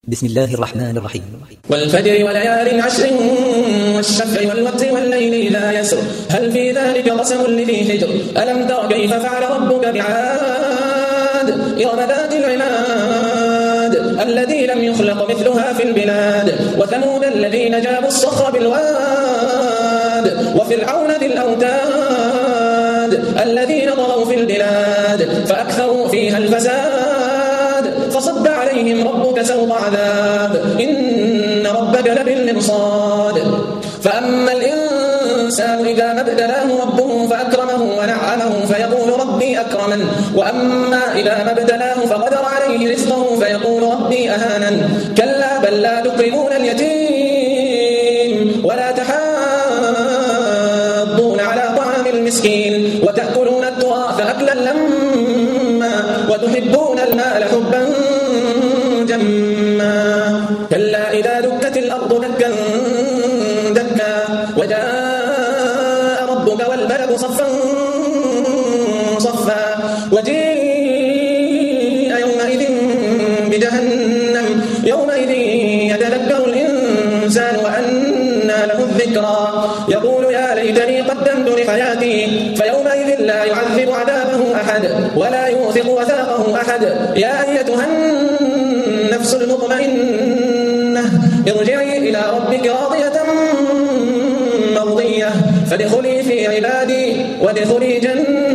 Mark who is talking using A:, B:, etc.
A: بسم الله الرحمن الرحيم.
B: والفجر وليال عشر والشفع والوتر والليل إذا يسر هل في ذلك قسم لذي حجر ألم تر كيف فعل ربك بعاد إرم ذات العماد الذي لم يخلق مثلها في البلاد وثمود الذين جابوا الصخر بالواد وفرعون ذي الأوتاد الذين طغوا في البلاد فأكثروا فيها الفساد فصب عليهم ربك سوط عذاب إن ربك لبالمرصاد فأما الإنسان إذا ما ابتلاه ربه فأكرمه ونعمه فيقول ربي أكرمن وأما إذا ما ابتلاه فقدر عليه رزقه فيقول ربي أهانن كلا بل لا تكرمون اليتيم ولا تحاضون على طعام المسكين وتأكلون التراث أكلا لما وتحبون المال حبا جما كلا إذا دكت الأرض دكا دكا وجاء ربك والملك صفا صفا وجيء يومئذ بجهنم يومئذ يتذكر الإنسان وأنى له الذكرى يقول يا ليتني قدمت لحياتي فيومئذ لا يعذب عذابه أحد ولا يوثق وثاقه أحد يا أيتها النفس المطمئنة ارجعي إلى ربك راضية مرضية فادخلي في عبادي وادخلي جنتي